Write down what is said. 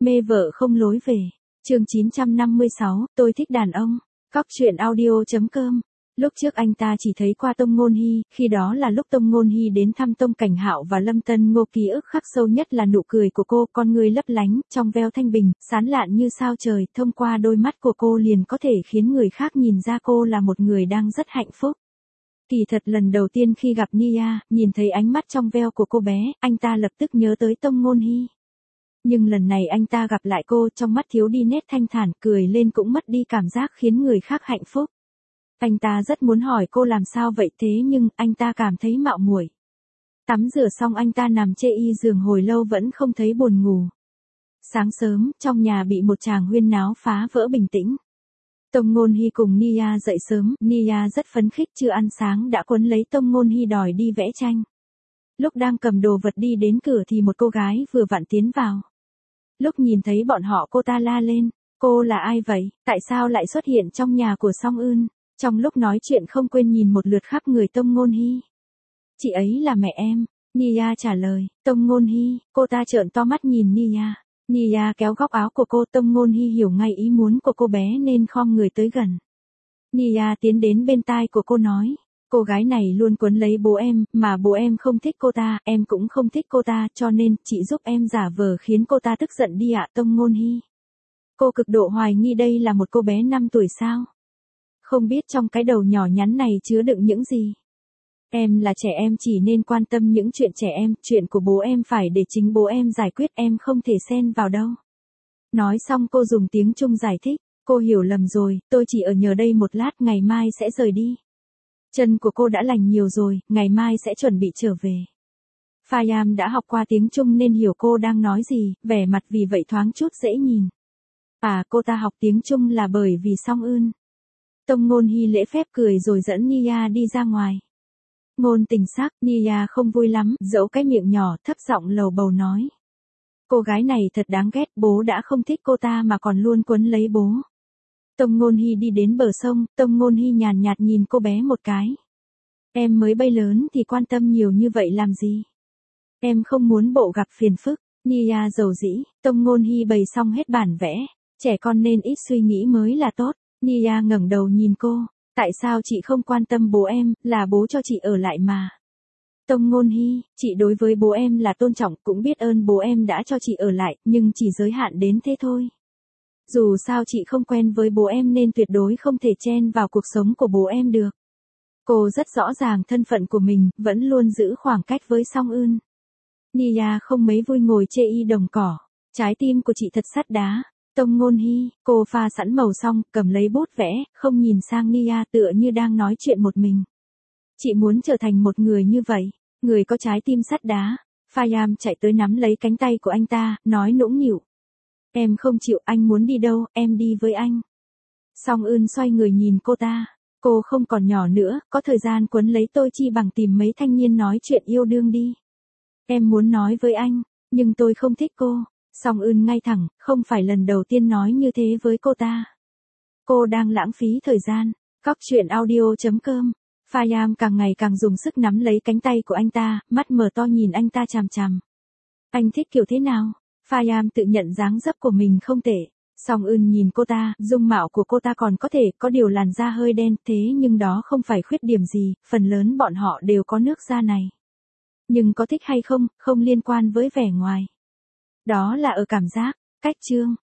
Mê vợ không lối về. Chương 956, tôi thích đàn ông. Cóc truyện audio.com. Lúc trước anh ta chỉ thấy qua Tông Ngôn Hy, khi đó là lúc Tông Ngôn Hy đến thăm Tông Cảnh Hạo và Lâm Tân Ngô, ký ức khắc sâu nhất là nụ cười của cô, con người lấp lánh, trong veo thanh bình, sáng lạn như sao trời, thông qua đôi mắt của cô liền có thể khiến người khác nhìn ra cô là một người đang rất hạnh phúc. Kỳ thật lần đầu tiên khi gặp Nia, nhìn thấy ánh mắt trong veo của cô bé, anh ta lập tức nhớ tới Tông Ngôn Hy. Nhưng lần này anh ta gặp lại cô, trong mắt thiếu đi nét thanh thản, cười lên cũng mất đi cảm giác khiến người khác hạnh phúc. Anh ta rất muốn hỏi cô làm sao vậy, thế nhưng anh ta cảm thấy mạo muội. Tắm rửa xong anh ta nằm chê y giường hồi lâu vẫn không thấy buồn ngủ. Sáng sớm, trong nhà bị một tràng huyên náo phá vỡ bình tĩnh. Tông Ngôn Hy cùng Nia dậy sớm, Nia rất phấn khích, chưa ăn sáng đã quấn lấy Tông Ngôn Hy đòi đi vẽ tranh. Lúc đang cầm đồ vật đi đến cửa thì một cô gái vừa vặn tiến vào. Lúc nhìn thấy bọn họ cô ta la lên, cô là ai vậy, tại sao lại xuất hiện trong nhà của Song Eun? Trong lúc nói chuyện không quên nhìn một lượt khắp người Tông Ngôn Hy. Chị ấy là mẹ em, Nia trả lời. Tông Ngôn Hy, cô ta trợn to mắt nhìn Nia. Nia kéo góc áo của cô, Tông Ngôn Hy hiểu ngay ý muốn của cô bé nên khom người tới gần. Nia tiến đến bên tai của cô nói, cô gái này luôn quấn lấy bố em, mà bố em không thích cô ta, em cũng không thích cô ta, cho nên chị giúp em giả vờ khiến cô ta tức giận đi ạ. Tông Ngôn Hy. Cô cực độ hoài nghi đây là một cô bé 5 tuổi sao? Không biết trong cái đầu nhỏ nhắn này chứa đựng những gì. Em là trẻ em chỉ nên quan tâm những chuyện trẻ em, chuyện của bố em phải để chính bố em giải quyết, em không thể xen vào đâu. Nói xong cô dùng tiếng Trung giải thích, cô hiểu lầm rồi, tôi chỉ ở nhờ đây một lát, ngày mai sẽ rời đi. Chân của cô đã lành nhiều rồi, ngày mai sẽ chuẩn bị trở về. Pha-yam đã học qua tiếng Trung nên hiểu cô đang nói gì, vẻ mặt vì vậy thoáng chút dễ nhìn. À, cô ta học tiếng Trung là bởi vì Song Eun. Tông Ngôn Hy lễ phép cười rồi dẫn Nia đi ra ngoài. Ngôn tình sắc, Nia không vui lắm, dẫu cái miệng nhỏ, thấp giọng lầu bầu nói. Cô gái này thật đáng ghét, bố đã không thích cô ta mà còn luôn quấn lấy bố. Tông Ngôn Hy đi đến bờ sông, Tông Ngôn Hy nhàn nhạt nhìn cô bé một cái. Em mới bay lớn thì quan tâm nhiều như vậy làm gì? Em không muốn bộ gặp phiền phức. Nia dầu dĩ, Tông Ngôn Hy bày xong hết bản vẽ. Trẻ con nên ít suy nghĩ mới là tốt. Nia ngẩng đầu nhìn cô. Tại sao chị không quan tâm bố em, là bố cho chị ở lại mà. Tông Ngôn Hy, chị đối với bố em là tôn trọng, cũng biết ơn bố em đã cho chị ở lại, nhưng chỉ giới hạn đến thế thôi. Dù sao chị không quen với bố em nên tuyệt đối không thể chen vào cuộc sống của bố em được. Cô rất rõ ràng thân phận của mình, vẫn luôn giữ khoảng cách với Song Eun. Nia không mấy vui ngồi chê y đồng cỏ. Trái tim của chị thật sắt đá. Tông Ngôn Hy, cô pha sẵn màu xong, cầm lấy bút vẽ, không nhìn sang Nia, tựa như đang nói chuyện một mình. Chị muốn trở thành một người như vậy, người có trái tim sắt đá. Pha-yam chạy tới nắm lấy cánh tay của anh ta, nói nũng nịu. Em không chịu, anh muốn đi đâu, em đi với anh. Song Eun xoay người nhìn cô ta. Cô không còn nhỏ nữa, có thời gian quấn lấy tôi chi bằng tìm mấy thanh niên nói chuyện yêu đương đi. Em muốn nói với anh, nhưng tôi không thích cô. Song Eun ngay thẳng, không phải lần đầu tiên nói như thế với cô ta. Cô đang lãng phí thời gian. Cóc truyện audio.com. Pha-yam càng ngày càng dùng sức nắm lấy cánh tay của anh ta, mắt mở to nhìn anh ta chằm chằm. Anh thích kiểu thế nào? Pha-yam tự nhận dáng dấp của mình không tệ. Song Eun nhìn cô ta, dung mạo của cô ta còn có thể, có điều làn da hơi đen, thế nhưng đó không phải khuyết điểm gì, phần lớn bọn họ đều có nước da này. Nhưng có thích hay không, không liên quan với vẻ ngoài. Đó là ở cảm giác. Cách chương.